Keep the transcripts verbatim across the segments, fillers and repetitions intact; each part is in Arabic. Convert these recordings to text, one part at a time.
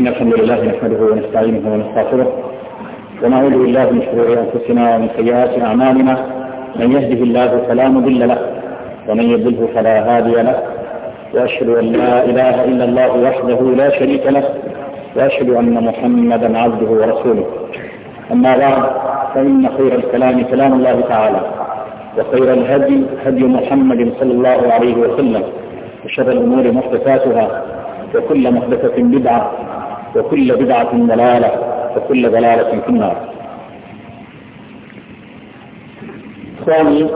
إن الحمد لله نحمده ونستعينه ونستغفره ونعوذ بالله من شرور أنفسنا ومن سيئات أعمالنا. من يهده الله فلا مضل له ومن يضلل فلا هادي له، وأشهد أن لا إله إلا الله وحده لا شريك له، وأشهد أن محمدا عبده ورسوله. أما بعد، فإن خير الكلام كلام الله تعالى، وخير الهدي هدي محمد صلى الله عليه وسلم، وشر الأمور محدثاتها، وكل محدثة بدعة، وكل بدعة ضلالة، وكل ضلالة في النار. إخواني،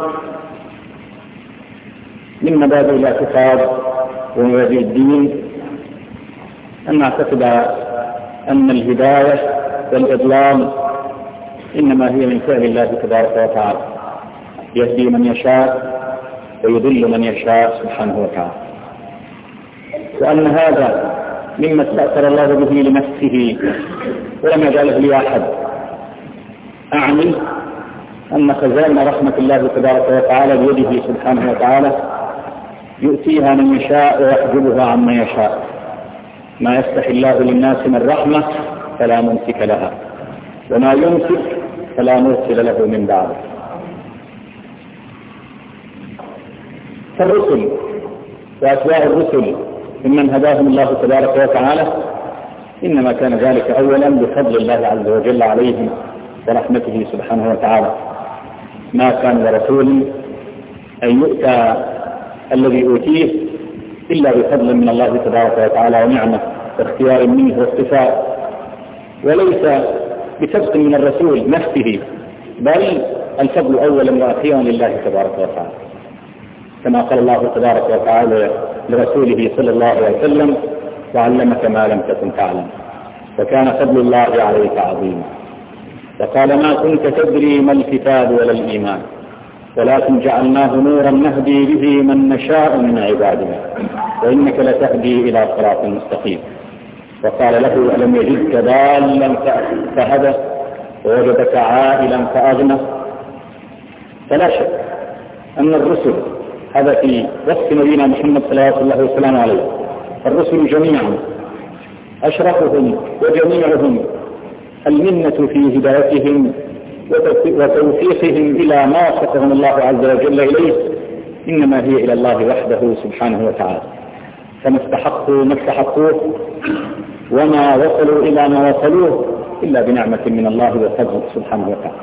من مبادئ الاعتقاد ومبادئ الدين أن نعتقد أن الهداية والإضلال إنما هي من فعل الله تبارك وتعالى، يهدي من يشاء ويضل من يشاء سبحانه وتعالى، وأن هذا مما استأثر الله به لنفسه ولم يجعله لأحد. أعني أن خزائن رحمة الله تبارك وتعالى بيده سبحانه وتعالى، يؤتيها من يشاء ويحجبها عمن يشاء. ما يفتح الله للناس من رحمة فلا ممسك لها، وما يمسك فلا مرسل له من بعده. فالرسل وأتباع الرسل ممن هداهم الله تبارك وتعالى، إنما كان ذلك أولا بفضل الله عز وجل عليهم ورحمته سبحانه وتعالى. ما كان لرسول أن يؤتى الذي أوتيه إلا بفضل من الله تبارك وتعالى ونعمة واختيار منه واصطفاء، وليس بسبق من الرسول نفسه، بل الفضل أولا وأخيرا لله تبارك وتعالى، كما قال الله تبارك وتعالى لرسوله صلى الله عليه وسلم: وعلمك ما لم تكن تعلم وكان فضل الله عليك عظيما. وقال: ما كنت تدري ما الكتاب ولا الإيمان ولكن جعلناه نورا نهدي به من نشاء من عبادنا وإنك لتهدي إلى صراط مستقيم. وقال له: ألم يجدك ضالا فهدى ووجدك عائلا فأغنى. فلا شك أن الرسل، هذا في وصف نبينا محمد صلى الله عليه وسلم عليه، الرسل جميعا أشرفهم وجميعهم المنة في هدايتهم وتوفيقهم إلى ما وفقهم الله عز وجل إليه إنما هي إلى الله وحده سبحانه وتعالى. فما استحقوا ما استحقوه وما وصلوا إلى ما وصلوه إلا بنعمة من الله وفضله سبحانه وتعالى.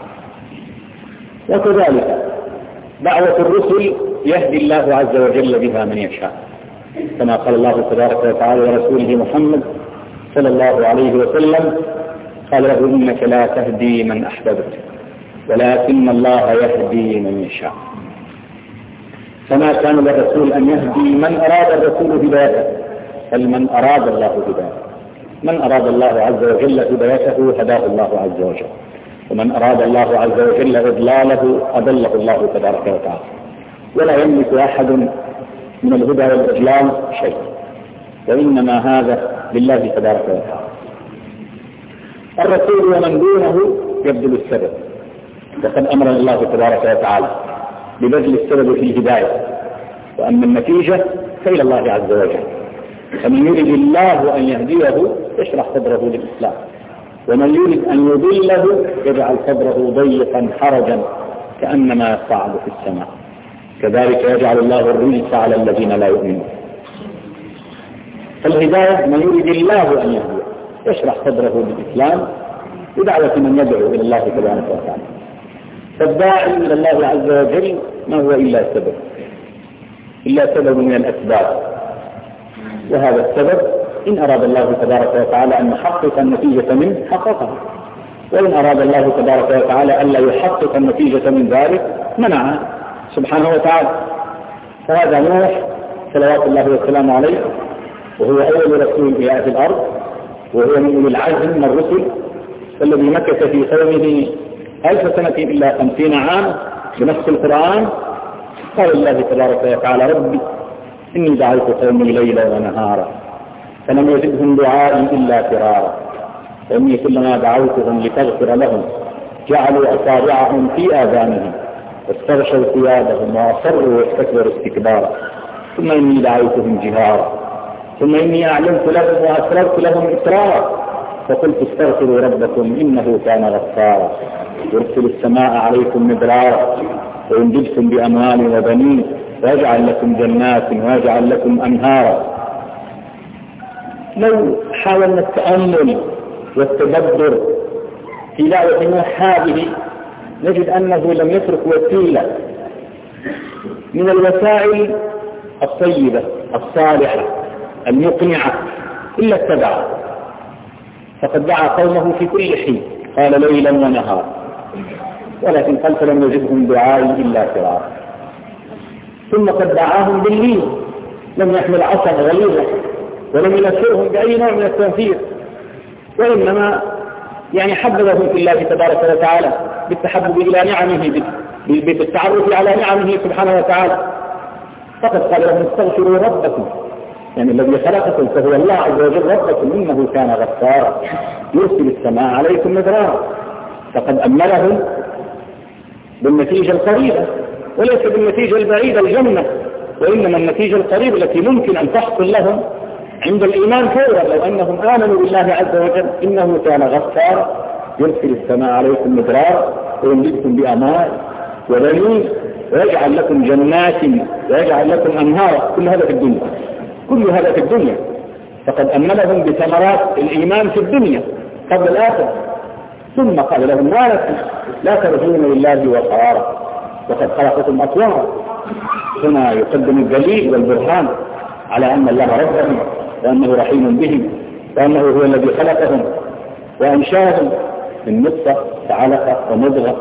وكذلك دعوة الرسل يهدي الله عز وجل بها من يشاء، كما قال الله تبارك وتعالى ورسوله محمد صلى الله عليه وسلم: قال له: إنك لا تهدي من أحببت ولكن الله يهدي من يشاء. فما كان للرسول أن يهدي من أراد الرسول هدايته، بل من أراد الله هدايته. من أراد الله عز وجل هدايته هداه الله عز وجل، ومن أراد الله عز وجل إضلاله أضله الله تبارك وتعالى. ولا يملك أحد من الهدى والإضلال شيء، وإنما هذا لله تبارك وتعالى. الرسول ومن دونه يبذل السبب، وقد أمر الله تبارك وتعالى ببذل السبب في الهداية، وأما النتيجة فإلى الله عز وجل. فمن يريد الله أن يهديه يشرح صدره للإسلام، ومن يريد أن يضله يجعل صدره ضيقا حرجا كأنما يصعد في السماء. كذلك يجعل الله الرجس على الذين لا يؤمنون. فالهداية من يريد الله أن يهديه يشرح صدره للإسلام بدعوة من يدعو إلى الله تبارك وتعالى. فالداعي إلى الله عز وجل ما هو إلا سبب، إلا سبب من الأسباب، وهذا السبب إن أراد الله تبارك وتعالى أن يحقق النتيجة منه حققها، وإن أراد الله تبارك وتعالى أن لا يحقق النتيجة من ذلك منعها سبحانه وتعالى. فهذا نوح صلوات الله وسلامه عليه، وهو أول رسول يأتي الأرض، وهو من أولي العزم من الرسل، الذي مكث في قومه ألف سنة إلا خمسين عام بنص القرآن. قال الله تبارك وتعالى: ربي إني دعوت قومي ليلا ونهارا فلم يزدهم دعائي إلا فرارا وإني كلما دعوتهم لتغفر لهم جعلوا أصابعهم في آذانهم واستغشوا ثيابهم وأصروا واستكبروا استكبارا ثم إني دعوتهم جهارا ثم إني أعلمت لهم وأسررت لهم إسرارا فقلت استغفروا ربكم إنه كان غفارا يرسل السماء عليكم مدرارا ويمددكم بأموال وبنين ويجعل لكم جنات ويجعل لكم أنهارا. لو حاولنا التأمل والتدبر في دعوة نوح هذه نجد أنه لم يترك وسيلة من الوسائل الطيبة الصالحة المقنعة إلا اتبعه، فقد دعا قومه في كل حين قال ليلا ونهارا، ولكن قال فلم يجدهم دعائي إلا فرارا. ثم قد دعاهم بالليل، لم يحمل عصا غليظة ولم ينفرهم بأي نوع من التنفير، وإنما يعني حببهم في الله تبارك وتعالى بالتحبب إلى نعمه، بالتعرف على نعمه سبحانه وتعالى. فقد قال لهم استغفروا ربكم، يعني الذي خلقكم فهو الله عز وجل ربكم إنه كان غفارا يرسل السماء عليكم مدرارا. فقد أملهم بالنتيجة القريبة وليس بالنتيجة البعيدة الجنة، وإنما النتيجة القريبة التي ممكن أن تحصل لهم عند الإيمان فورا لو أنهم آمنوا بالله عز وجل إنه كان غفارا يرسل السماء عليكم مدرارا ويمددكم بأموال وبنين ويجعل لكم جنات ويجعل لكم أنهارا. كل هذا في الدنيا، كل هذا في الدنيا. فقد أملهم بثمرات الإيمان في الدنيا قبل الآخرة. ثم قال لهم ما لكم لا ترجون لله وقرارا وقد خلقكم أطوارا. هنا يقدم الدليل والبرهان على أن الله ربهم وأنه رحيم بهم وأنه هو الذي خلقهم وأنشاهم من نطفة فعلقة ومضغة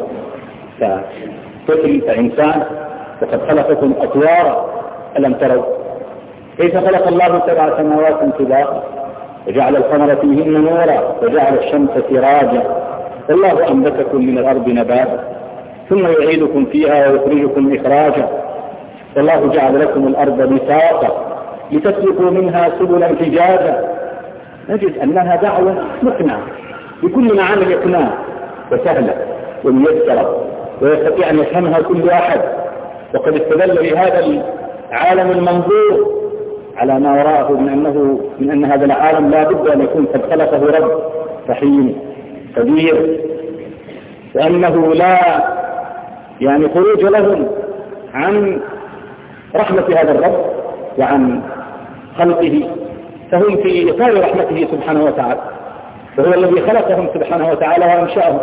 كطفل كإنسان، وقد خلقكم أطوارا. ألم تروا كيف خلق الله سبع سماوات طباقا وجعل القمر فيهن نورا وجعل الشمس سراجا والله أنبتكم من الأرض نباتا ثم يعيدكم فيها ويخرجكم إخراجا والله جعل لكم الأرض بساطا لتسلكوا منها سبلا فجاجا. نجد أنها دعوة مقنعة بكل معاني الإقناع وسهلة وميسرة ويستطيع أن يفهمها كل أحد. وقد استدل بهذا العالم المنظور على ما وراءه من أنه من أن هذا العالم لا بد أن يكون قد خلقه رب رحيم قدير، وأنه لا يعني خروج لهم عن رحمة هذا الرب وعن خلقه، فهم في إطار رحمته سبحانه وتعالى، وهو الذي خلقهم سبحانه وتعالى وأنشأهم.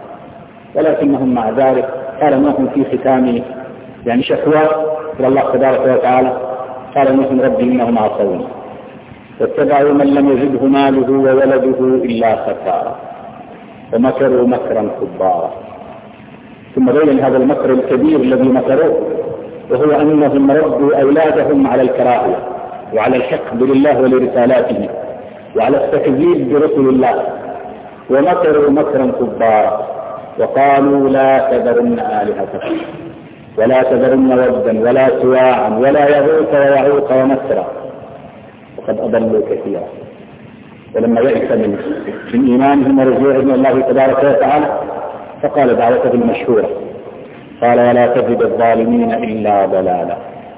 ولكنهم مع ذلك قال نوح في ختامه يعني شكوى إلى الله تبارك وتعالى قال نوح ربي إنهم عصوني واتبعوا من لم يزده ماله وولده إلا خسارا ومكروا مكرا كبارا. ثم بين هذا المكر الكبير الذي مكروه وهو أنهم ردوا أولادهم على الكراهية وعلى الحقد لله ولرسالاته وعلى التكذيب برسل الله، ومكروا مكرا كبارا وقالوا لا تذرن آلهتكم ولا تذرن ودا ولا سواعا ولا يغوث ويعوق ونسرا وقد أضلوا كثيرا. ولما يئس من من إيمانهم ورجوعهم إلى الله تبارك وتعالى فقال دعوته المشهورة قال ولا تزد الظالمين إلا ضلالا.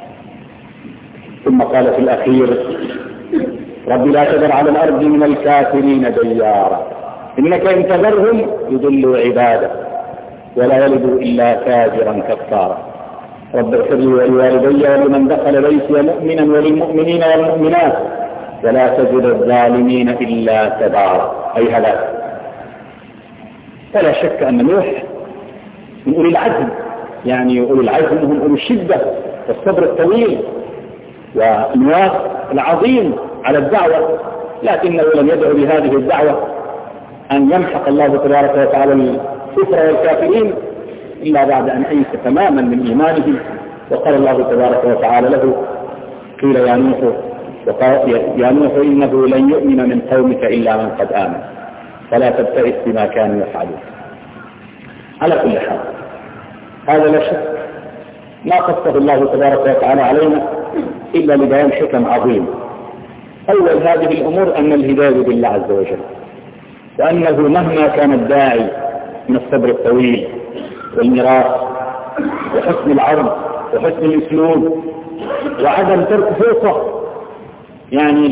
ثم قال في الأخير رب لا تذر على الأرض من الكافرين ديارا إنك إن تذرهم يضلوا عبادك ولا يلدوا إلا فاجرا كفارا رب اغفر لي ولوالدي ولمن دخل بيتي مؤمنا وللمؤمنين والمؤمنات ولا تزد الظالمين إلا تبارا أي هلاك. فلا شك أن نوح من أولي العزم، يعني أولي العزم هم أولي الشدة والصبر الطويل والنواق العظيم على الدعوة، لكنه لم يدعو بهذه الدعوة أن يمحق الله تبارك وتعالى الكفر والكافرين إلا بعد أن أيس تماما من إيمانه. وقال الله تبارك وتعالى له قيل يا نوح وقال يا نوح إنه لن يؤمن من قومك إلا من قد آمن فلا تبتئس بما كانوا يفعلون. على كل حال هذا لا شك ما قصه الله تبارك وتعالى علينا إلا لبيان حكم عظيم. أول هذه الأمور أن الهداية بالله عز وجل، وأنه مهما كان الداعي من الصبر الطويل والميراث وحسن العرض وحسن الأسلوب وعدم ترك فرصة يعني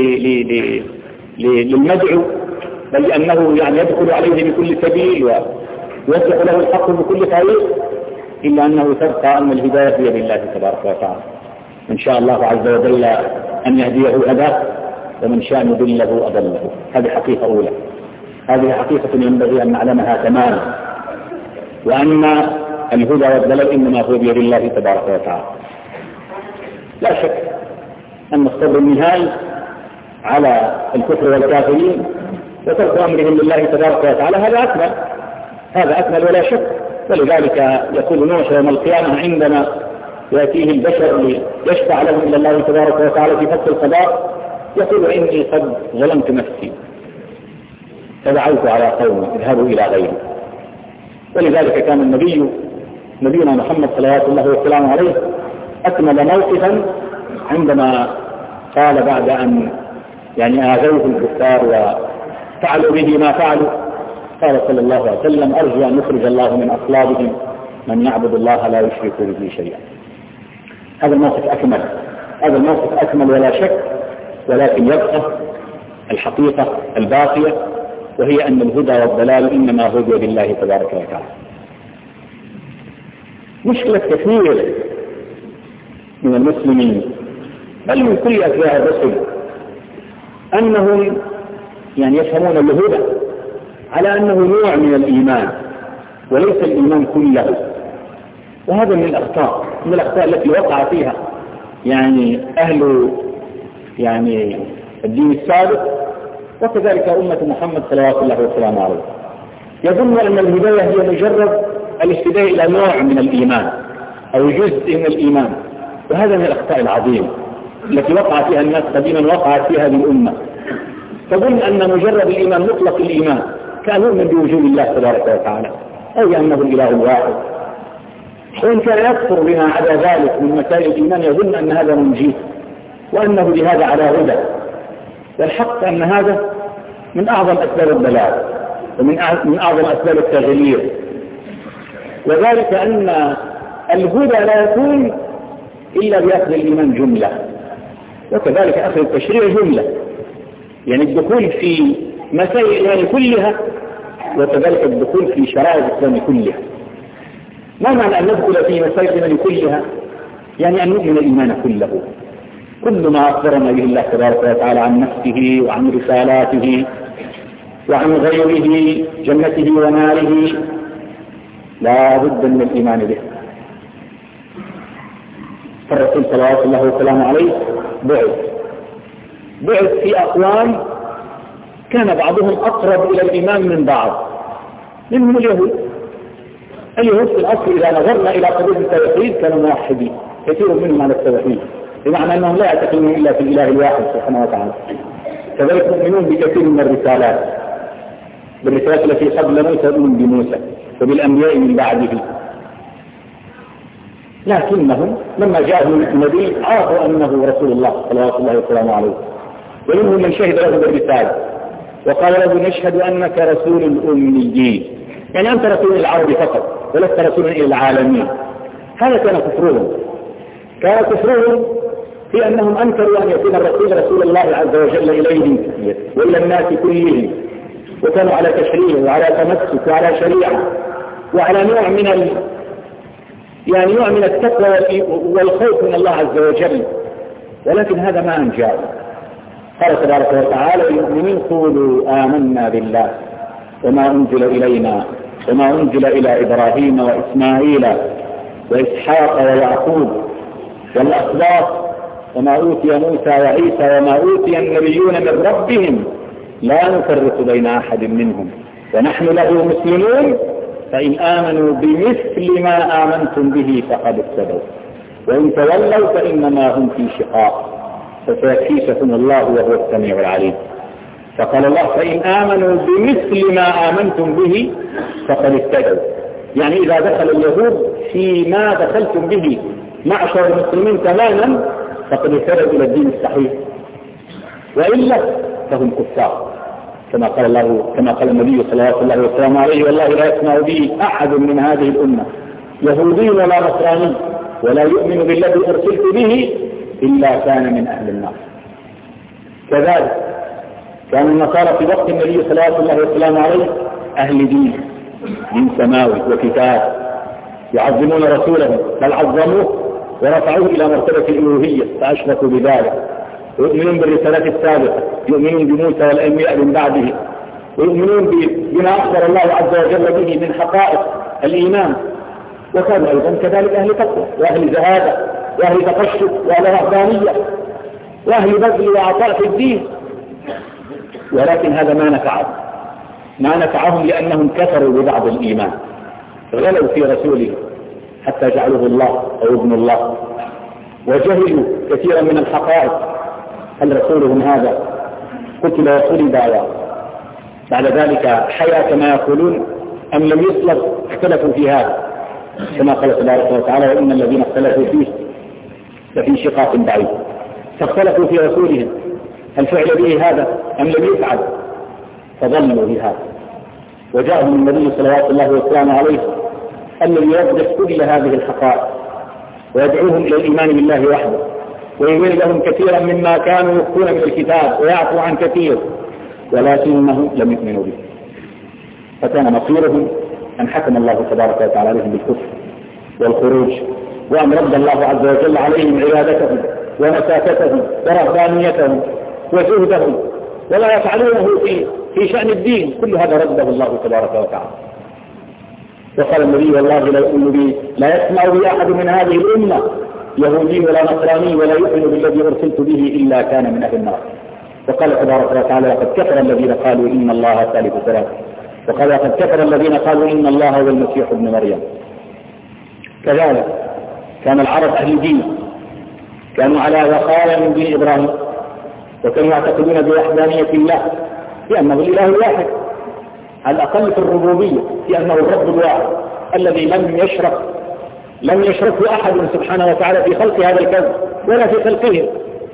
للمدعو، بل لأنه يعني يدخل عليه بكل سبيل ويوزع له الحق بكل طريق، إلا أنه تبقى أن الهداية بيد الله تبارك وتعالى. إن شاء الله عز وجل أن يهديه هداه، ومن شاء يضله أضله. هذه حقيقة أولى، هذه حقيقة ينبغي أن نعلمها تماما، وأن الهدى والضلال إنما هو بيد الله تبارك وتعالى. لا شك أن الصبر النهائي على الكفر والكافرين وترك أمرهم لله تبارك وتعالى هذا أكمل، هذا أكمل ولا شك. ولذلك يقول نوح يوم القيامة عندما يأتيه البشر ليشفع لهم إلى الله تبارك وتعالى في فصل القضاء، يقول إني قد ظلمت نفسي فدعوت على قومي اذهبوا إلى غيري. ولذلك كان النبي نبينا محمد صلوات الله وسلامه عليه أكمل موقفا عندما قال بعد أن يعني آذوه الكفار وفعلوا به ما فعلوا، قال صلى الله عليه وسلم: أرجو أن يخرج الله من أصلابهم من يعبد الله لا يشرك به شيئا. هذا الموقف أكمل، هذا الموقف أكمل ولا شك، ولكن يبقى الحقيقة الباقية، وهي أن الهدى والضلال إنما هو بيد الله تبارك وتعالى. مشكلة كثير من المسلمين بل من كل أتباع الرسل أنهم يعني يفهمون الهدى على أنه نوع من الإيمان وليس الإيمان كله، وهذا من الأخطاء من الأخطاء التي وقع فيها يعني أهل يعني الدين السابق، وكذلك أمة محمد صلوات الله وسلامه عليه. يظن أن الهداية هي مجرد الاهتداء إلى نوع من الإيمان أو جزء من الإيمان، وهذا من الأخطاء العظيمة التي وقع فيها الناس قديما وقعت فيها هذه الأمة. تظن أن مجرد الإيمان مطلق الإيمان كان يؤمن بوجود الله تبارك وتعالى أو أنه الإله الواحد، وإن كان يكفر بما عدا ذلك من مسائل الإيمان يظن أن هذا منجيه وأنه بهذا على هدى. والحق أن هذا من أعظم أسباب الضلال ومن من أعظم أسباب التغيير، وذلك أن الهدى لا يكون إلا بأخذ الإيمان جملة، وكذلك أخذ التشريع جملة، يعني الدخول في مسائل الإيمان كلها، وكذلك الدخول في شرائع الإسلام كلها. ما معنى أن ندخل في مسائل الإيمان كلها؟ يعني أن نؤمن الإيمان كله، كل ما أخبرنا به الله تبارك وتعالى عن نفسه وعن رسالاته وعن غيره جنته وناره لا بد من الإيمان به. فالرسول صلوات الله وسلامه عليه بعث بعث في أقوام كان بعضهم أقرب إلى الإيمان من بعض، منهم اليهود. اليهود في الأصل إذا نظرنا إلى قضية التوحيد كانوا موحدين، كثير منهم على التوحيد، بمعنى أنهم لا يعتقدون إلا في الإله الواحد سبحانه وتعالى. كذلك يؤمنون بكثير من الرسالات، بالرسالات التي قبل موسى يؤمنون بموسى وبالأنبياء من بعده، لكنهم لما جاءهم النبي عرفوا أنه رسول الله صلى الله عليه وسلم، ومنهم من شهد له بالرسالة وقال له: نشهد أنك رسول الأميين، يعني أنت رسول العرب فقط ولست رسولا إلى العالمين. هذا كان كفرهم، كان كفرهم في أنهم أنكروا أن يكون الرسول رسول الله عز وجل إليهم وإلى الناس كلهم، وكانوا على تشريع وعلى تمسك وعلى شريعة وعلى نوع من ال... يعني نوع من التقوى والخوف من الله عز وجل، ولكن هذا ما أنجاه. قال تبارك وتعالى: المؤمنين قولوا آمنا بالله وما أنزل إلينا وما أنزل إلى إبراهيم وإسماعيل وإسحاق ويعقوب والأسباط وما أوتي موسى وعيسى وما أوتي النبيون من ربهم لا نفرق بين أحد منهم ونحن له مسلمون فإن آمنوا بمثل ما آمنتم به فقد اهتدوا وإن تولوا فإنما هم في شقاق فسيكفيكهم الله وهو السميع العليم. فقال الله: فإن آمنوا بمثل ما آمنتم به فقد اهتدوا، يعني إذا دخل اليهود فيما دخلتم به معشر المسلمين تماما فقد اهتدوا إلى الدين الصحيح، وإلا فهم كفار، كما قال الله كما قال النبي صلى الله عليه وسلم عليه: والله لا يسمع بي أحد من هذه الأمة يهودي ولا نصراني ولا يؤمن بالذي أرسلت به إلا كان من أهل النار. كذلك كان النصارى في وقت النبي صلى الله عليه وسلم عليه أهل دين دين سماوي وكتاب، يعظمون رسوله بل عظموه ورفعوه إلى مرتبة الألوهية فأشركوا بذلك، ويؤمنون بالرسالات السابقة، يؤمنون بموسى والأنبياء من بعده، ويؤمنون بما أخبر الله عز وجل به من حقائق الإيمان. وكانوا أيضا كذلك أهل تقوى وأهل زهادة وأهل تقشف وأهل رهبانية وأهل بذل وعطاء في الدين، ولكن هذا ما نفعهم ما نفعهم لأنهم كفروا ببعض الإيمان، غلوا في رسوله حتى جعلوه الله أو ابن الله، وجهلوا كثيرا من الحقائق. هل رسولهم هذا قتل وصلب بعد ذلك حيا كما يقولون أم لم يصلب؟ اختلفوا في هذا كما قال تبارك وتعالى وإن الذين اختلفوا فيه لفي شقاق بعيد. فاختلفوا في رسولهم هل فعل به هذا أم لم يفعل، فظلوا بهذا. وجاءهم النبي صلى الله عليه وسلم عليه الذي يوضح كل هذه الحقائق ويدعوهم إلى الإيمان بالله وحده، ويبين لهم كثيرا مما كانوا يخفون من الكتاب ويعفو عن كثير، ولكنهم لم يؤمنوا به. فكان مصيرهم أن حكم الله تبارك وتعالى عليهم بالكفر والخروج، وأن رد الله عز وجل عليهم عبادتهم ومساكتهم ورهبانيتهم وزهدهم، ولا يفعلونه في في شأن الدين. كل هذا رده الله تبارك وتعالى. وقال النبي والله لا يؤمن بي لا يسمع بي أحد من هذه الأمة يهودي ولا نصراني ولا يؤمن بالذي أرسلت به إلا كان من أهل النار. وقال تبارك وتعالى لقد كفر الذين قالوا إن الله ثالث ثلاثة، وقال لقد كفر الذين قالوا إن الله هو المسيح ابن مريم. كذلك كان العرب أهل دين، كانوا على وقايا من دين إبراهيم، وكانوا يعتقدون بوحدانية الله لأنه الإله الواحد على الأقل في الربوبية، لأنه الرب الواحد الذي لم يشرك لم يشركه أحد سبحانه وتعالى في خلق هذا الكون ولا في خلقه.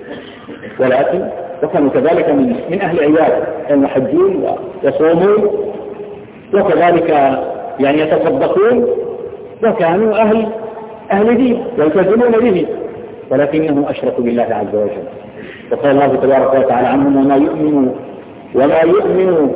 ولكن وكانوا كذلك من, من أهل عبادة، كانوا يحجون ويصومون وكذلك يعني يتصدقون، وكانوا أهل أهل دين يلتزمون به، ولكنهم أشركوا بالله عز وجل. وقال الله تبارك وتعالى عنهم وما يؤمنوا وما يؤمنوا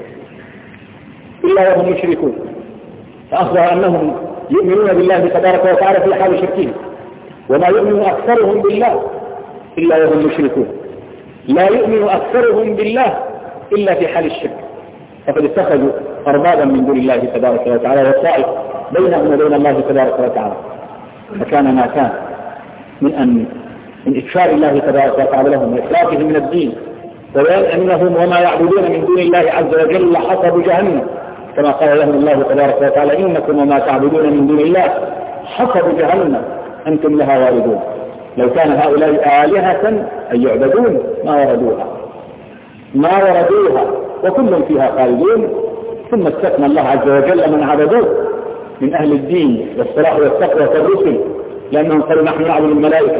إلا وهم يشركون، فأخبر أنهم يؤمنون بالله تبارك وتعالى في حال شركهم، وما يؤمن أكثرهم بالله إلا وهم يشركون، لا يؤمن أكثرهم بالله إلا في حال الشرك، فقد اتخذوا أربابا من دون الله تبارك وتعالى وصائف بينهم وبين الله تبارك وتعالى. فكان ما كان من أن من إكفار الله تبارك وتعالى لهم وإخلاقهم من الدين، وبيان أنهم وما يعبدون من دون الله عز وجل حطب جهنم، كما قال لهم الله تبارك وتعالى إنكم وما تعبدون من دون الله حطب جهنم أنتم لها واردون. لو كان هؤلاء آلهة أن يعبدون ما وردوها ما وردوها وكل فيها خالدون. ثم استثنى الله عز وجل من عبدوه من أهل الدين والصلاح والتقوى كالرسل، لأنهم قالوا نحن نعبد الملائكة،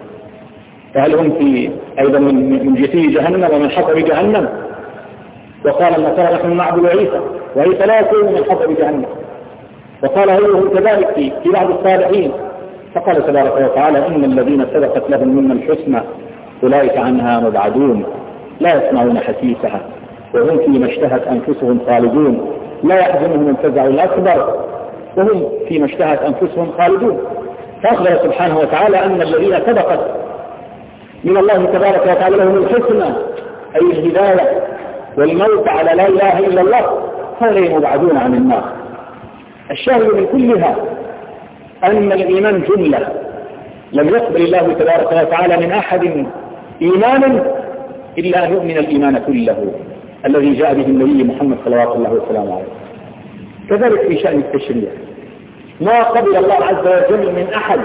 فهل هم في أيضا من جثي جهنم ومن حطب جهنم؟ وقال النصارى نحن نعبد عيسى، وعيسى لا يكون من حطب جهنم. وقال هو كذلك في, في بعض الصالحين، فقال تبارك وتعالى إن الذين سبقت لهم منا الحسنى أولئك عنها مبعدون لا يسمعون حسيسها وهم فيما اشتهت أنفسهم خالدون لا يحزنهم الفزع الأكبر وهم فيما اشتهت أنفسهم خالدون. فأخبر سبحانه وتعالى أن الذين سبقت من الله تبارك وتعالى لهم الحسنى أي الهداية والموت على لا إله إلا الله هؤلاء مبعدون عن النار. الشاهد من كلها أن الإيمان جملة، لم يقبل الله تبارك وتعالى من أحد إيمانا إلا أن يؤمن الإيمان كله الذي جاء به النبي محمد صلوات الله وسلامه عليه. كذلك في شأن التشريع ما قبل الله عز وجل من أحد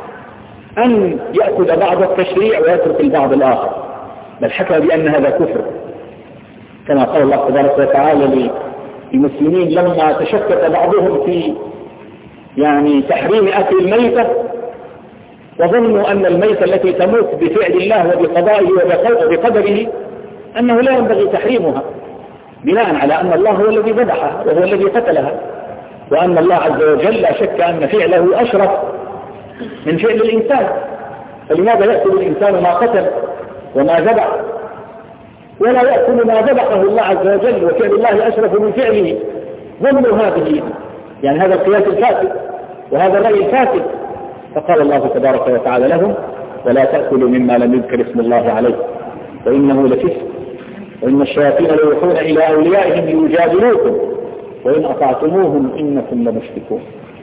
أن يأخذ بعض التشريع ويترك البعض الآخر، بل حكى بأن هذا كفر، كما قال الله تبارك وتعالى للمسلمين لما تشكك بعضهم في يعني تحريم أكل الميتة وظنوا أن الميتة التي تموت بفعل الله وبقضائه وبقدره أنه لا ينبغي تحريمها، بناء على أن الله هو الذي ذبحها وهو الذي قتلها، وأن الله عز وجل لا شك أن فعله أشرف من فعل الإنسان، فلماذا يأكل الإنسان ما قتل وما ذبح؟ ولا يأكل ما ذبحه الله عز وجل، وفعل الله أشرف من فعله. ظنوا هذه يعني هذا القياس الفاسد وهذا الرأي الفاسد. فقال الله تبارك وتعالى لهم: ولا تأكلوا مما لم يذكر اسم الله عليه وإنه لفسق وإن الشياطين ليوحون إلى أوليائهم ليجادلوكم وإن أطعتموهم إنكم لمشركون.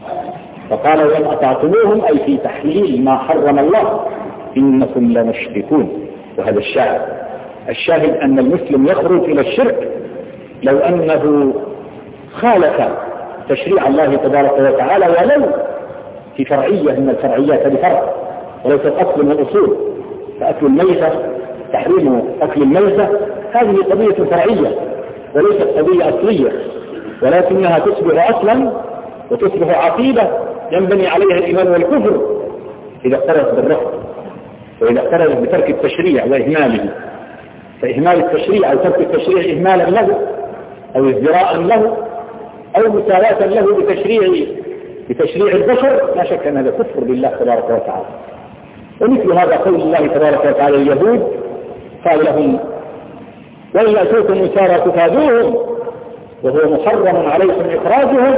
فقال: وإن أطعتموهم أي في تحليل ما حرم الله إنكم لمشركون. وهذا الشاهد الشاهد أن المسلم يخرج إلى الشرك لو أنه خالف تشريع الله تبارك وتعالى ولو في فرعية من الفرعيات بفرع وليست أصل من الأصول. فأكل الميتة، تحريم أكل الميتة، هذه قضية فرعية وليست قضية أصلية، ولكنها تصبح أصلا وتصبح عقيدة ينبني عليها الإيمان والكفر إذا اقترنت بالرفض وإذا اقترنت بترك التشريع وإهماله. فإهمال التشريع أو ترك التشريع إهمالا له أو ازدراء له أو مساواة له بتشريع بتشريع البشر، لا شك أن هذا كفر بالله تبارك وتعالى. ومثل هذا قول الله تبارك وتعالى اليهود قال لهم: وإن يأتوكم أسارى تفادوهم وهو محرم عليكم إخراجهم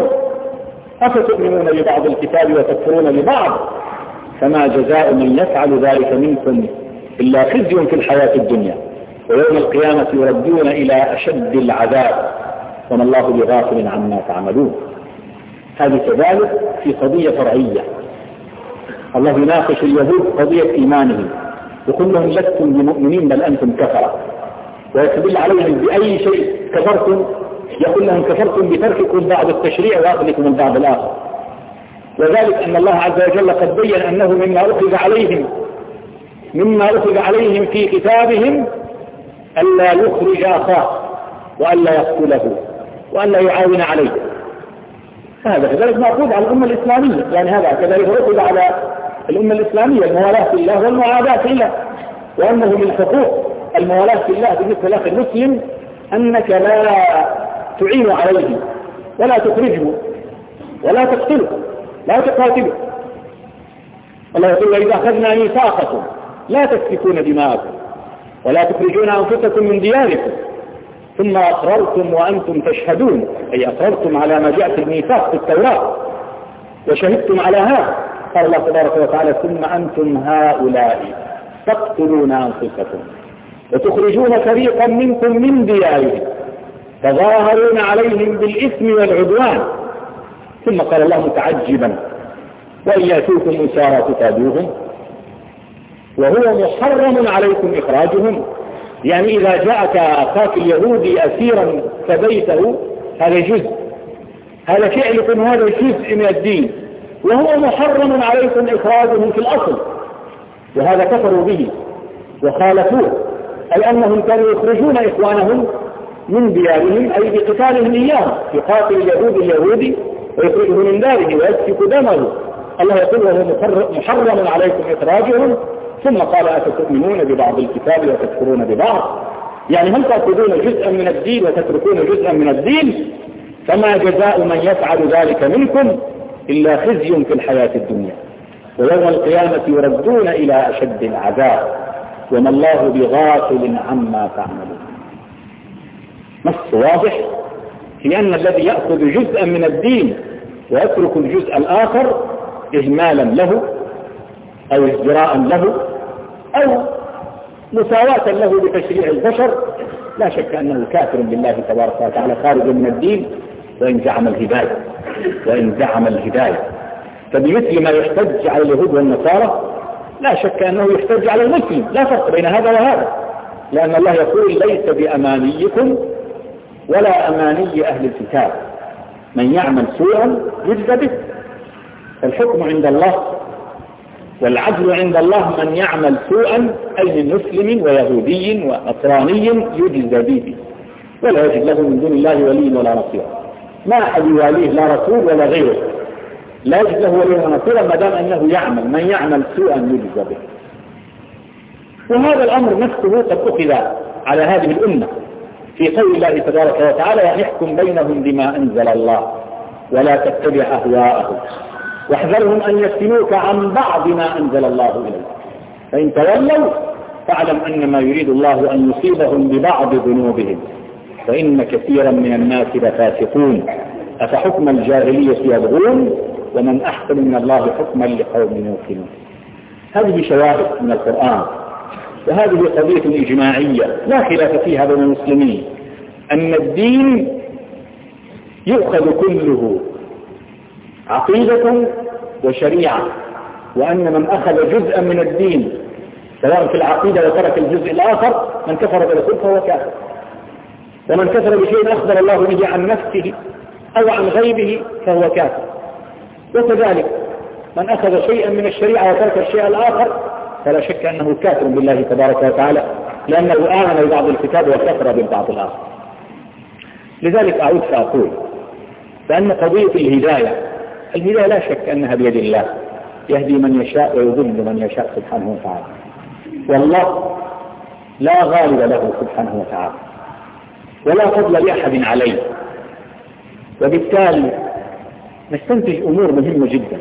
أفتؤمنون ببعض الكتاب وتكفرون ببعض فما جزاء من يفعل ذلك منكم إلا خزي في الحياة الدنيا ويوم القيامة يردون إلى أشد العذاب وما الله بغافل عما تعملون. هذه كذلك في قضية فرعية. الله يناقش اليهود قضية إيمانهم يقول لهم: لستم بمؤمنين بل أنتم كفرة، ويستدل عليهم بأي شيء كفرتم، يقول لهم: كفرتم بترككم بعض التشريع وأخذكم البعض الآخر. وذلك أن الله عز وجل قد بين أنه مما أخذ عليهم مما أخذ عليهم في كتابهم ألا يخرج أخاه وألا يقتله وألا يعاون عليه. هذا كذلك مأخوذ على الأمة الإسلامية، يعني هذا كذلك أخذ على الأمة الإسلامية الموالاة في الله والمعاداة في الله، وأنه من حقوق الموالاة في الله بالنسبة لأخي المسلم أنك لا تعين عليه ولا تخرجه ولا تقتله لا تقاتله. الله يقول: وإذا أخذنا ميثاقكم لا تسفكون دماءكم ولا تخرجون أنفسكم من دياركم ثم أقررتم وأنتم تشهدون، أي أقررتم على ما جاء في الميثاق في التوراة وشهدتم على هذا. قال الله تبارك وتعالى: ثم أنتم هؤلاء تقتلون أنفسكم وتخرجون فريقا منكم من ديارهم تظاهرون عليهم بالإثم والعدوان. ثم قال الله متعجبا: وإن يأتوكم أسارى تفادوهم وهو محرم عليكم إخراجهم. يعني إذا جاءك أخاك اليهودي أسيرا فبيته هذا جزء، هذا فعلكم، هذا جزء من الدين، وهو محرم عليكم إخراجهم في الأصل. وهذا كفروا به وخالفوه، أي أنهم كانوا يخرجون إخوانهم من ديارهم، أي بقتالهم إياه، يقاتل اليهود اليهودي ويخرجه من داره ويسفك دمه. الله يقول: وهو محرم عليكم إخراجهم. ثم قال: أفتؤمنون ببعض الكتاب وتكفرون ببعض. يعني هل تأخذون جزءا من الدين وتتركون جزءا من الدين؟ فما جزاء من يفعل ذلك منكم إلا خزي في الحياة الدنيا ويوم القيامة يردون إلى أشد العذاب وما الله بغافل عما تعملون. نص واضح في أن الذي يأخذ جزءا من الدين ويترك الجزء الآخر إهمالا له أو ازدراء له أو مساواة له بتشريع البشر، لا شك أنه كافر بالله تبارك وتعالى خارج من الدين وإن زعم الهداية وإن زعم الهداية. فبمثل ما يحتج على اليهود والنصارى لا شك أنه يحتج على المسلم، لا فرق بين هذا وهذا، لأن الله يقول: ليس بأمانيكم ولا أماني أهل الكتاب من يعمل سوءا يجزى به. الحكم عند الله والعدل عند الله من يعمل سوءا أي من مسلم ويهودي ونصراني يجزى به ولا يجد له من دون الله ولي ولا نصير. ما أحد يواليه لا رسول ولا غيره، لا يجد له ولي ولا نصير ما دام أنه يعمل من يعمل سوءا يجزى به. وهذا الأمر نفسه قد أخذ على هذه الأمة في قول الله تبارك وتعالى: يحكم بينهم بما أنزل الله ولا تتبع أهواءهم واحذرهم أن يفتنوك عن بعض ما أنزل الله إليك فإن تولوا فاعلم أن ما يريد الله أن يصيبهم ببعض ذنوبهم فإن كثيرا من الناس لفاسقون أفحكم الجاهلية يبغون ومن أحسن من الله حكما لقوم يوقنون. هذه شواهد من القرآن، وهذه قضية إجماعية لا خلاف فيها بين المسلمين، أن الدين يؤخذ كله عقيدة وشريعة، وأن من أخذ جزءا من الدين سواء في العقيدة وترك الجزء الآخر من كفر بالرسول فهو كافر، ومن كفر بشيء أخبر الله به عن نفسه أو عن غيبه فهو كافر. وكذلك من أخذ شيئا من الشريعة وترك الشيء الآخر فلا شك أنه كافر بالله تبارك وتعالى، لأنه آمن ببعض الكتاب وكفر بالبعض الآخر. لذلك أعود فأقول بأن قضية الهداية الهداية لا شك أنها بيد الله، يهدي من يشاء ويضل من يشاء سبحانه وتعالى، والله لا غالب له سبحانه وتعالى ولا فضل لأحد عليه. وبالتالي نستنتج أمور مهمة جدا،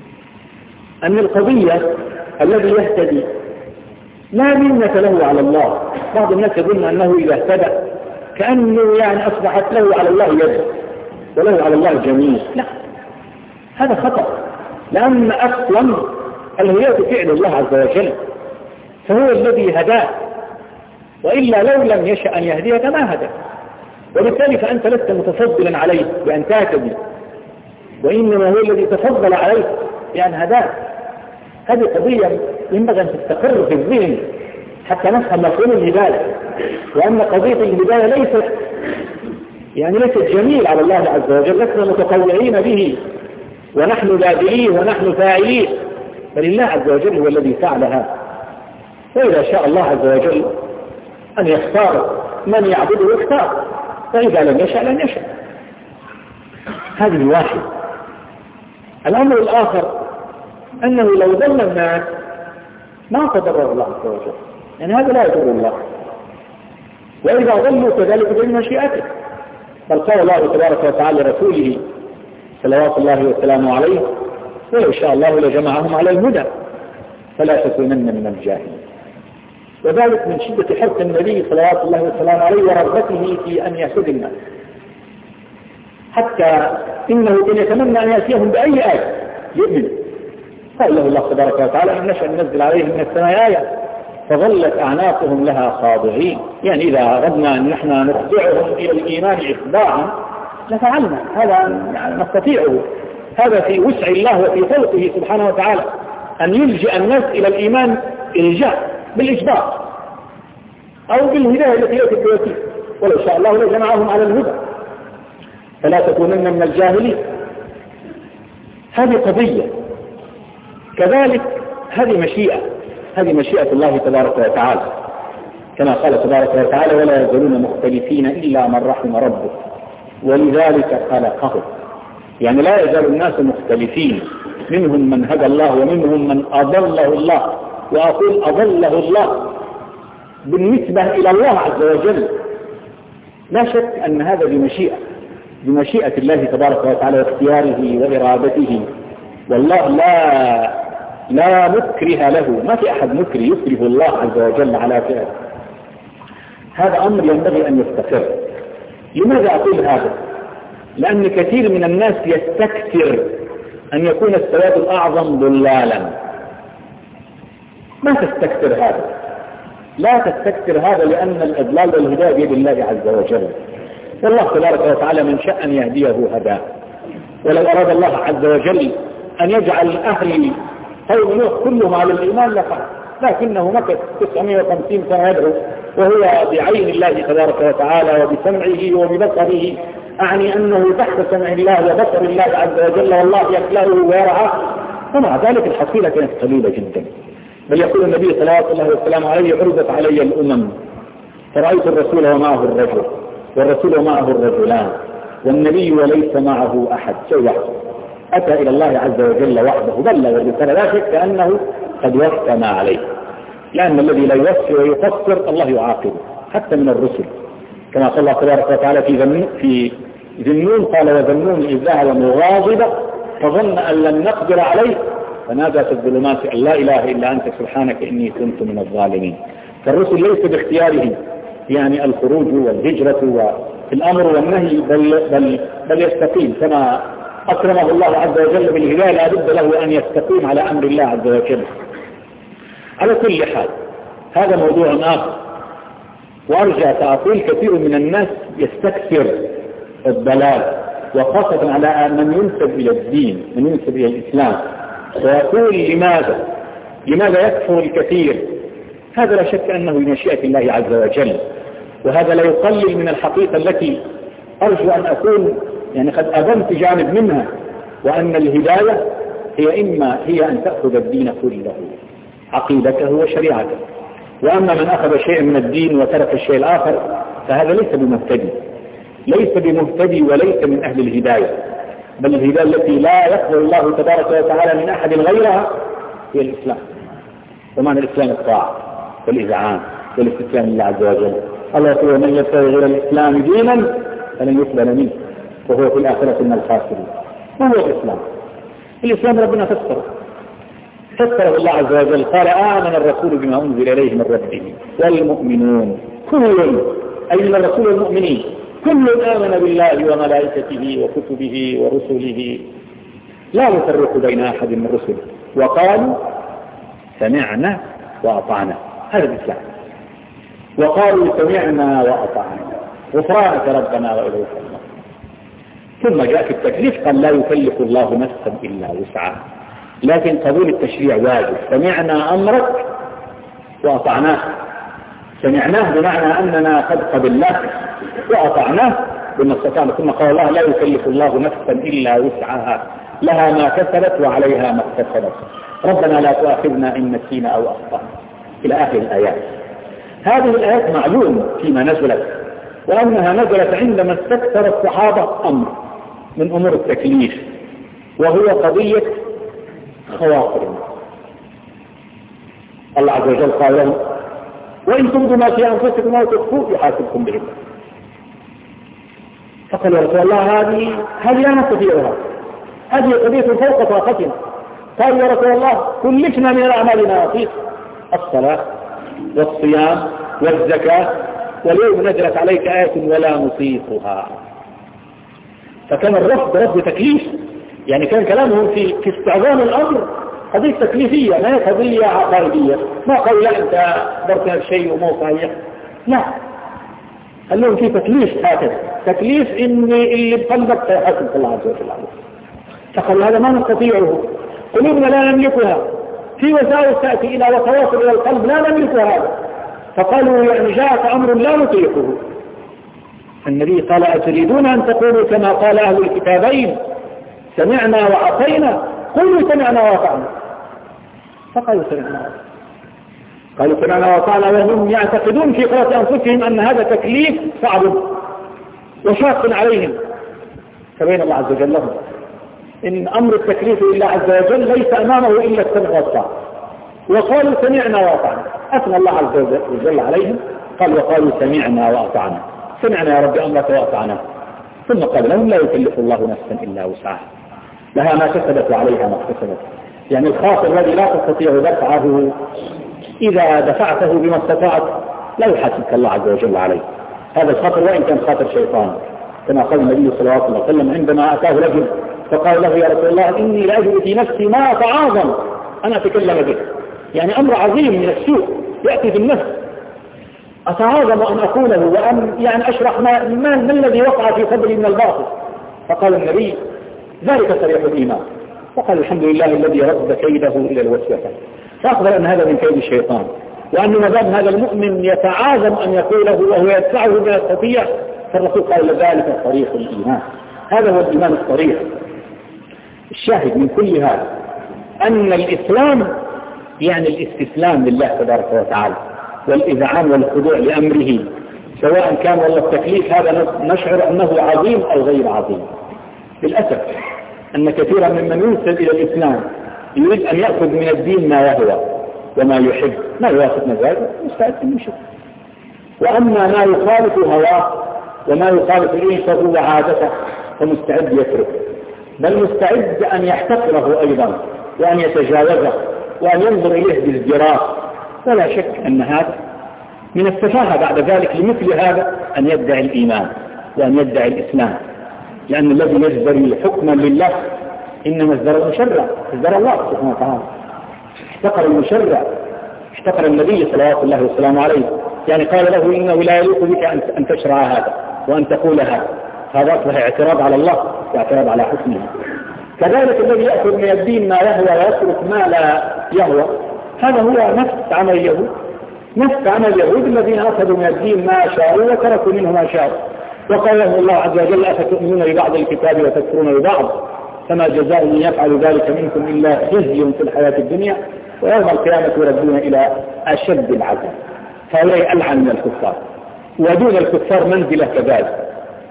أن القضية الذي يهتدي لا منة له على الله. بعض الناس يظن أنه إذا اهتدى كأنه يعني أصبحت له على الله يد وله على الله جميل. لا، هذا خطأ، لأن أصلا الهداية فعل الله عز وجل، فهو الذي هداه، وإلا لو لم يشأ أن يهديك ما هدى. وبالتالي فأنت لست متفضلا عليه بأن تهتدي، وإنما هو الذي تفضل عليك بأن هداك. هذه قضية ينبغي أن تستقر في الذهن حتى نفهم مفهوم الهداية، وأن قضية الهداية ليست يعني ليست جميل على الله عز وجل، لسنا متطوعين به ونحن باذليه ونحن فاعليه، فلله عز وجل هو الذي فعل هذا. وإذا شاء الله عز وجل أن يختار من يعبده يختار، فإذا لم يشاء لن يشاء. هذه واحد. الأمر الآخر أنه لو ضل الناس ما تضرر الله عز وجل، يعني هذا لا يضر الله، وإذا ضلوا كذلك بمشيئته. بل قال الله تبارك وتعالى لرسوله صلوات الله وسلامه عليه: ولو شاء الله لجمعهم على الهدى فلا تكونن من الجاهلين. وذلك من شدة حرص النبي صلوات الله وسلامه عليه ورغبته في أن يهتدي الناس، حتى إنه كان يتمنى أن يأتيهم بأي آية يؤمن. قال له الله تبارك وتعالى: إن نشأ ننزل عليهم من السماء آية فظلت أعناقهم لها خاضعين. يعني إذا أردنا أن نحن نخضعهم إلى الإيمان إخضاعا لفعلنا هذا، يعني نستطيعه. هذا في وسع الله وفي خلقه سبحانه وتعالى أن يلجأ الناس إلى الإيمان إلجاء بالإجبار أو بالهداية التي يأتي التوفيق. ولو شاء الله لجمعهم على الهدى فلا تكونن من الجاهلين. هذه قضية. كذلك هذه مشيئة، هذه مشيئة الله تبارك وتعالى، كما قال تبارك وتعالى: ولا يزالون مختلفين إلا من رحم ربك ولذلك خلقهم. يعني لا يزال الناس مختلفين، منهم من هدى الله ومنهم من أضله الله. وأقول أضله الله بالنسبة إلى الله عز وجل، لا شك أن هذا بمشيئة بمشيئة الله تبارك وتعالى واختياره وإرادته، والله لا لا مكره له، ما في أحد مكره يكره الله عز وجل على فعله. هذا أمر ينبغي أن يستقر. لماذا أقول هذا؟ لأن كثير من الناس يستكثر أن يكون السواد الأعظم ضلالا. ما تستكثر هذا، لا تستكثر هذا، لأن الإضلال والهداية بيد الله عز وجل، والله تبارك وتعالى من شاء أن يهديه هداه. ولو أراد الله عز وجل أن يجعل أهل قوم نوح كلهم على الإيمان لفعل، لكنه مكث تسعمائة وخمسين سنة يدعو وهو بعين الله تبارك وتعالى وبسمعه وببصره، أعني أنه تحت سمع الله وبصر الله عز وجل، والله يكلاه ويرعاه، ومع ذلك الحصيلة كانت قليلة جدا. بل يقول النبي صلى الله عليه وسلم: علي عرضت علي الأمم فرأيت الرسول ومعه الرجل والرسول ومعه الرجلان والنبي وليس معه أحد، شيء يحصل. أتى إلى الله عز وجل وحده بلغ الرسالة، لا شك أنه قد وفى ما عليه، لأن الذي لا يوفي ويقصر الله يعاقبه حتى من الرسل، كما قال الله تبارك وتعالى في ذنون في ذنون قال: وذنون إذ ذهب مغاضبا فظن أن لن نقدر عليه فنادى في الظلمات أن لا إله إلا أنت سبحانك إني كنت من الظالمين. فالرسل ليس باختيارهم يعني الخروج والهجرة والأمر والنهي، بل, بل, بل يستقيم كما أكرمه الله عز وجل بالهداية لا بد له أن يستقيم على أمر الله عز وجل. على كل حال هذا موضوع آخر، وأرجع فأقول كثير من الناس يستكثر الضلال، وخاصة على من ينسب إلى الدين، من ينسب إلى الإسلام، ويقول لماذا لماذا يكفر الكثير. هذا لا شك أنه بمشيئة الله عز وجل، وهذا لا يقلل من الحقيقة التي أرجو أن أكون يعني قد أبنت جانب منها، وأن الهداية هي إما هي أن تأخذ الدين كله عقيدته وشريعته، وأما من أخذ شيء من الدين وترك الشيء الآخر فهذا ليس بمهتدي ليس بمهتدي وليس من أهل الهداية، بل الهداية التي لا يقبل الله تبارك وتعالى من أحد غيرها هي الإسلام. ومعنى الإسلام الطاعة والإذعان والاستسلام لله عز وجل. الله يقول من يبتغي غير الإسلام دينا فلن يقبل منه وهو في الآخرة من الخاسرين. ما هو الإسلام؟ الإسلام ربنا فسره فسره الله عز وجل، قال آمن الرسول بما أنزل إليه من ربه والمؤمنون كل، أي من الرسول والمؤمنين كل آمن بالله وملائكته وكتبه ورسله لا نفرق بين أحد من رسله وقالوا سمعنا وأطعنا. هذا الإسلام. وقالوا سمعنا وأطعنا غفرانك ربنا وإليك المصير. ثم جاء في التكليف قال لا يكلف الله نفسا إلا وسعها، لكن قبول التشريع واجب. سمعنا أمرك وأطعناه. سمعناه بمعنى أننا قد قبلناه، وأطعناه بما استطعنا. ثم قال الله لا يكلف الله نفسا إلا وسعها لها ما كسبت وعليها ما اكتسبت ربنا لا تؤاخذنا إن نسينا أو أخطأنا إلى آخر الآيات. هذه الآيات معلوم فيما نزلت، وأنها نزلت عندما استكثر الصحابة أمر من أمور التكليف، وهو قضية خواطر. الله عز وجل قال لهم وإن تبدوا ما في أنفسكم أو تخفوه يحاسبكم به. فقال يا رسول الله هذه هذه لا نستطيعها، هذه قضية فوق طاقتنا. قال يا رسول الله كلفنا من الأعمال ما نطيق، الصلاة والصيام والزكاة، واليوم نزلت عليك آية ولا نطيقها. فكان الرفض رفض تكليف، يعني كان كلامهم في في استعظام الأمر قضية تكليفية، ما هي قضية عقائدية. ما قالوا لا أنت بركنا الشيء ومو صحيح، لا، قال لهم في تكليف هكذا، تكليف إن اللي بقلبك سيحاسب الله عز وجل عليه. فقالوا هذا ما نستطيعه، قلوبنا لا نملكها، في وسائل تأتي إلى وتواصل إلى القلب لا نملك هذا. فقالوا يعني جاءك أمر لا نطيقه. النبي قال أتريدون أن تقولوا كما قال أهل الكتابين سمعنا وعصينا؟ قولوا سمعنا وأطعنا. فقالوا سمعنا وأطعنا، قالوا سمعنا وأطعنا وهم يعتقدون في قرة أنفسهم أن هذا تكليف صعب وشاق عليهم. فبين الله عز وجل لهم إن أمر التكليف لله عز وجل ليس أمامه إلا السمع والطاعة. وقالوا سمعنا وأطعنا، أثنى الله عز وجل عليهم قال وقالوا سمعنا وأطعنا، سمعنا يا رب أمرك وأطعنا. ثم قال لهم لا يكلف الله نفسا إلا وسعها لها ما كسبت وعليها ما اكتسبت. يعني الخاطر الذي لا تستطيع دفعه إذا دفعته بما استطعت لا يحاسبك الله عز وجل عليه. هذا الخاطر وإن كان خاطر شيطان، كما قال النبي صلى الله عليه وسلم عندما أتاه رجل فقال له يا رسول الله إني لأجد في نفسي ما أتعاظم أنا أتكلم به، يعني أمر عظيم من السوء يأتي في النفس، أتعاظم أن أقوله وأن يعني أشرح ما, ما, ما الذي وقع في صدري من الباطل. فقال النبي ذلك صريح الإيمان. وقال الحمد لله الذي رد كيده إلى الوسوسة. فأخبر أن هذا من كيد الشيطان، وأن ما دام هذا المؤمن يتعاظم أن يقوله وهو يدفعه بما يستطيع، فالرسول قال ذلك صريح الإيمان. هذا هو الإيمان الصريح. الشاهد من كل هذا أن الإسلام يعني الاستسلام لله تبارك وتعالى والإذعان والخضوع لأمره، سواء كان والله التكليف هذا نشعر أنه عظيم أو غير عظيم. للأسف أن كثيرا ممن ينسب إلى الإسلام يريد أن يأخذ من الدين ما يهوى وما يحب، ما يوافق مزاجه مستعد أن يشرك، وأما ما يخالف هواه وما يخالف ريشه وعادته فمستعد يترك، بل مستعد أن يحتقره أيضا وأن يتجاوزه وأن ينظر إليه بالجراح. ولا شك أن هذا من السفاهة بعد ذلك لمثل هذا أن يدعي الإيمان وأن يدعي الإسلام، لأن الذي يجزري حكما لله إنما ازدرى المشرع، ازدرى الله سبحانه وتعالى، احتقر المشرع، احتقر النبي صلى الله عليه وسلم عليه، يعني قال له إنه لا يليق بك أن تشرع هذا وأن تقول هذا، هذا أصبح اعتراض على الله واعتراض على حكمه. كذلك الذي يأخذ من الدين ما يهوى ويترك ما لا يهوى، هذا هو نفس عمل اليهود، نفس عمل اليهود الذين أخذوا من الدين ما شاءوا وتركوا منه ما شاءوا. وقال لهم الله عز وجل أفتؤمنون ببعض الكتاب وتكفرون ببعض فما جزاء من يفعل ذلك منكم إلا خزي في الحياة الدنيا ويوم القيامة يردون إلى أشد العذاب. فهؤلاء ألعن من الكفار، ودون الكفار منزلة كذلك.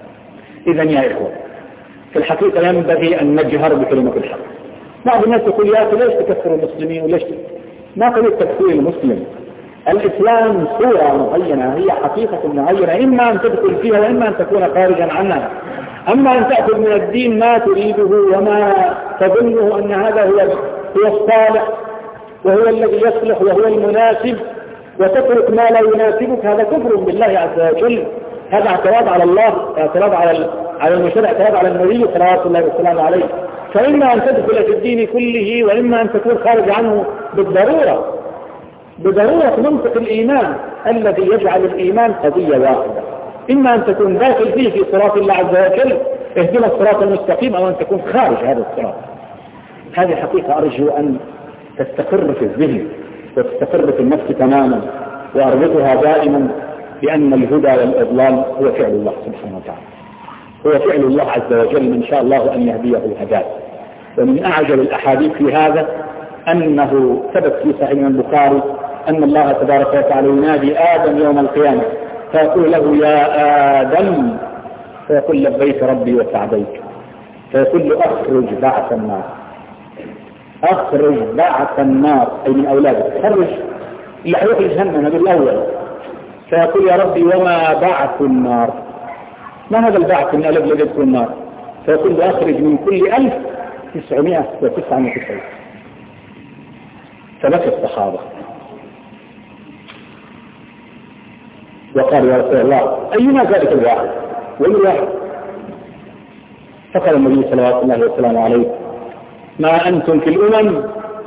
إذن يا إخوة، في الحقيقة ينبغي أن نجهر بكلمة الحق. بعض الناس يقول يا أخي ليش تكفر المسلمين وليش ما قلت تكفير المسلم؟ الإسلام صورة معينة، هي حقيقة معينة، إما أن تدخل فيها وإما أن تكون خارجا عنها. أما أن تأخذ من الدين ما تريده وما تظنه أن هذا هو هو الصالح وهو الذي يصلح وهو المناسب وتترك ما لا يناسبك، هذا كفر بالله عز وجل، هذا اعتراض على الله، اعتراض على على المشرع، اعتراض على النبي صلى الله عليه وسلم عليه. فإما أن تدخل في الدين كله وإما أن تكون خارج عنه بالضرورة، بضرورة منطق الإيمان الذي يجعل الإيمان قضية واحدة. إما أن تكون داخل فيه في صراط الله عز وجل اهدنا الصراط المستقيم، أو أن تكون خارج هذا الصراط. هذه حقيقة أرجو أن تستقر في الذهن وتستقر في النفس تماما، وأربطها دائما بأن الهدى والإضلال هو فعل الله سبحانه وتعالى، هو فعل الله عز وجل، من شاء الله أن يهديه هداه. ومن أعجب الأحاديث في هذا أنه ثبت في صحيح البخاري أن الله تبارك وتعالى ينادي آدم يوم القيامة فيقول له يا آدم، فيقول لبيك ربي وسعديك، فيقول له أخرج بعث النار، أخرج بعث النار أي من أولادك، خرج اللي حيخرج جهنم بالأول. فيقول يا ربي وما بعث النار، ما هذا البعث من الذي يدخل النار؟ فيقول له أخرج من كل ألف تسعمائة وتسعة وتسعين. فبكى الصحابة وقال يا رسول الله أيما ذلك الواحد والواحد؟ فقال النبي صلى الله عليه وسلم عليه ما أنتم في الأمم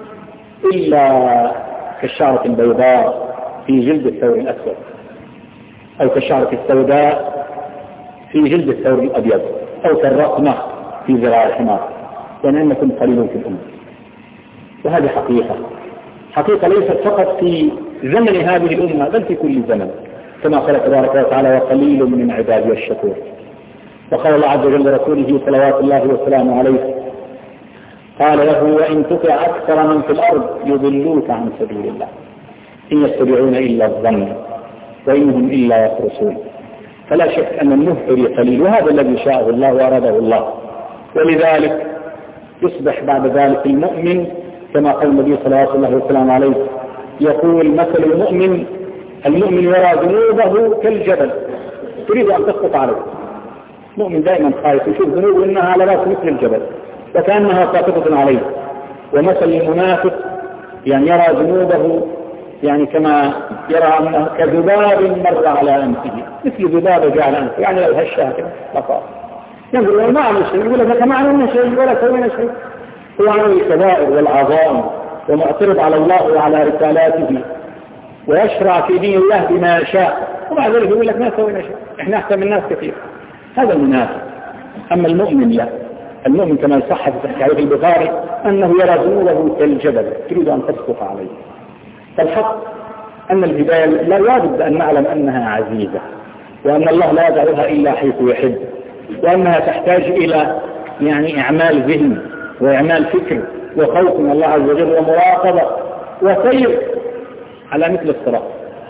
إلا كالشعرة البيضاء في جلد الثور الأسود، أو كالشعرة السوداء في جلد الثور الأبيض، أو كالرقمة في ذراع الحمار، يعني أنكم قليلون في الأمم. وهذه حقيقة، حقيقة ليست فقط في زمن هذه الأمة بل في كل زمن، كما قال تبارك وتعالى وقليل من عبادي الشكور. وقال الله عز وجل لرسوله صلوات الله وسلامه عليه قال له وإن تطع أكثر من في الأرض يضلوك عن سبيل الله إن يتبعون إلا الظن وإنهم إلا يخرصون. فلا شك أن المهتدي قليل، وهذا الذي شاءه الله وأراده الله. ولذلك يصبح بعد ذلك المؤمن كما قال النبي صلى الله عليه وسلم عليه يقول مثل المؤمن المؤمن يرى ذنوبه كالجبل تريد أن تسقط عليه. مؤمن دائما خايف يشوف ذنوبه إنها على رأس مثل الجبل وكأنها ساقطة عليه. ومثل المنافق يعني يرى ذنوبه يعني كما يرى أنه كذباب مر على أنفه، مثل ذباب جعل أنفه، يعني لو هشها كده فقط ينظر ما عمل شيء، يقول لك ما عملنا شيء ولا سوينا شيء. هو عمل الكبائر والعظائم ومعترض على الله وعلى رسالاته ويشرع في دين الله بما يشاء، ومع ذلك يقول لك ما سوينا شيء، احنا احسن من الناس كثير. هذا المنافق. أما المؤمن لا، المؤمن كما يصح في صحيح البخاري أنه يرى ذنوبه كالجبل تريد أن تسقط عليه. فالحق أن الهداية لا يجب أن نعلم أنها عزيزة، وأن الله لا يدعوها إلا حيث يحب، وأنها تحتاج إلى يعني إعمال ذهن وإعمال فكر وخوف من الله عز وجل ومراقبة وسير على مثل الصراط،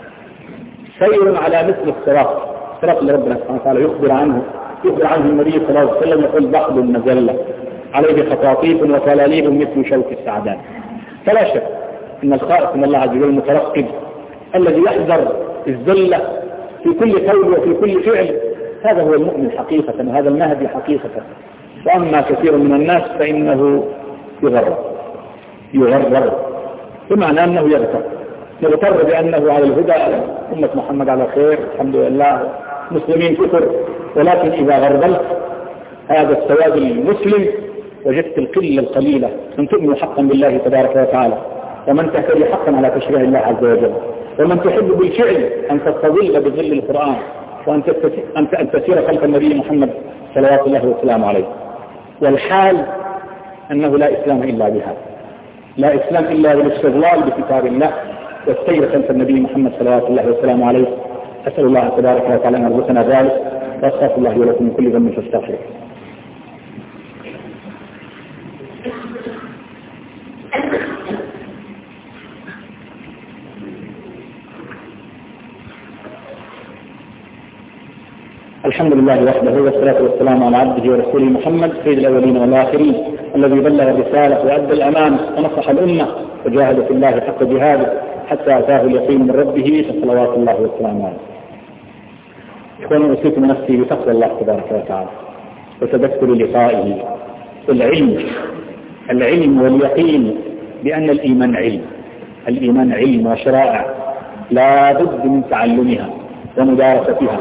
سير على مثل الصراط، الصراط اللي ربنا سبحانه وتعالى يخبر عنه يخبر عنه النبي صلى الله عليه وسلم يقول بحر المزلة عليه خطاطيف وكلاليب مثل شوك السعدان. فلا شك إن الخائف من الله عز وجل المترقب الذي يحذر الذلة في كل قول وفي كل فعل، هذا هو المؤمن حقيقة، وهذا المهدي حقيقة. وأما كثير من الناس فإنه يغرر يغرر بمعنى أنه يغتر نغتر بأنه على الهدى، أمة محمد على خير الحمد لله، مسلمين كثر، ولكن إذا غربلت هذا السواد المسلم وجدت القلة القليلة من تؤمن حقا بالله تبارك وتعالى، ومن تهتدي حقا على تشريع الله عز وجل، ومن تحب بالفعل أن تستظل بظل القرآن وأن أن تسير خلف النبي محمد صلوات الله وسلامه عليه. والحال أنه لا إسلام إلا بهذا، لا إسلام إلا بالاستظلال بكتاب الله والسير خلف النبي محمد صلوات الله وسلامه عليه. أسأل الله تبارك وتعالى أن يرزقنا ذلك، وأستغفر الله ولكم من كل ذنب فاستغفروه. الحمد لله وحده، والصلاة والسلام على عبده ورسوله محمد سيد الأولين والآخرين، الذي بلغ الرسالة وأدى الأمانة ونصح الأمة وجاهد في الله حق جهاده حتى أتاه اليقين من ربه، فصلوات الله والسلام عليه. إخواني، أوصيكم نفسي بتقوى الله تبارك وتعالى وتذكر لقائه، العلم العلم واليقين بأن الإيمان علم، الإيمان علم وشرائع لا بد من تعلمها ومدارستها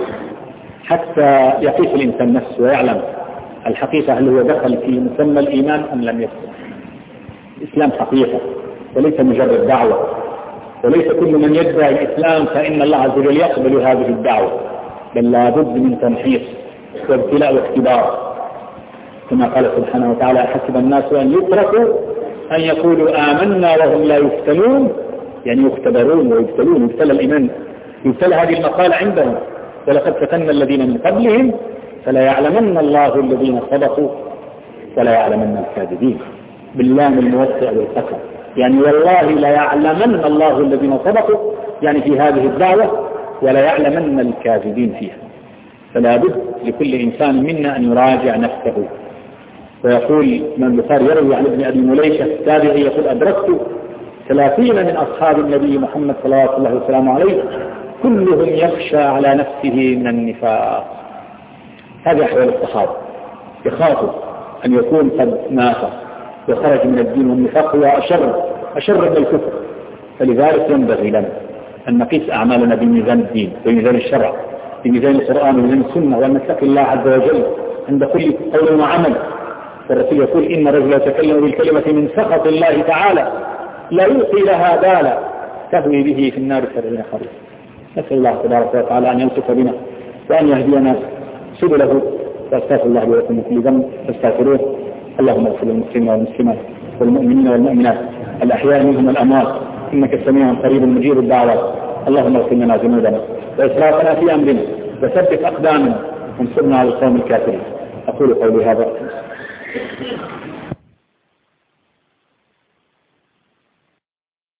حتى يقيس الإنسان نفسه ويعلم الحقيقة هل هو دخل في مسمى الإيمان أم لم يدخل. الإسلام حقيقة وليس مجرد دعوة، وليس كل من يدعي الإسلام فإن الله عز وجل يقبل هذه الدعوة، بل لا بد من تمحيص وابتلاء واختبار، كما قال سبحانه وتعالى: حسب الناس أن يتركوا أن يقولوا آمنا وهم لا يفتنون، يعني يختبرون ويبتلون، يبتلى الإيمان، يبتلى هذه المقالة عندهم: ولقد فتنا الذين من قبلهم فلا يعلمن الله الذين صدقوا ولا يعلمن الكاذبين، باللام الموسع والقسم، يعني والله لا يعلمن الله الذين صدقوا يعني في هذه الدعوة، ولا يعلمن الكاذبين فيها. فلا بد لكل إنسان منا أن يراجع نفسه. ويقول من البخاري يروي عن ابن أبي مليكة التابعي يقول: أدركت ثلاثين من أصحاب النبي محمد صلى الله عليه وسلم عليه كلهم يخشى على نفسه من النفاق. هذا أحوال الصحابة، يخافوا أن يكون قد نافق وخرج من الدين، والنفاق هو أشر أشر من الكفر. فلذلك ينبغي لنا أن نقيس أعمالنا بميزان الدين، بميزان الشرع، بميزان القرآن وميزان السنة، وأن نتقي الله عز وجل عند كل قول وعمل. فالرسول يقول: إن الرجل يتكلم بالكلمة من سخط الله تعالى لا يلقي لها بالا تهوي به في النار سبعين خريفا. نسأل الله تبارك وتعالى أن يلطف بنا وأن يهدينا سبله، واستغفر الله ولكم من كل ذنب فاستغفروه. اللهم اغفر للمسلمين والمسلمات والمؤمنين والمؤمنات الأحياء منهم والأموات، إنك سميع قريب مجيب الدعوات. اللهم اغفر لنا ذنوبنا وإسرافنا في أمرنا وثبت أقدامنا وانصرنا على القوم الكافرين. أقول قولي هذا.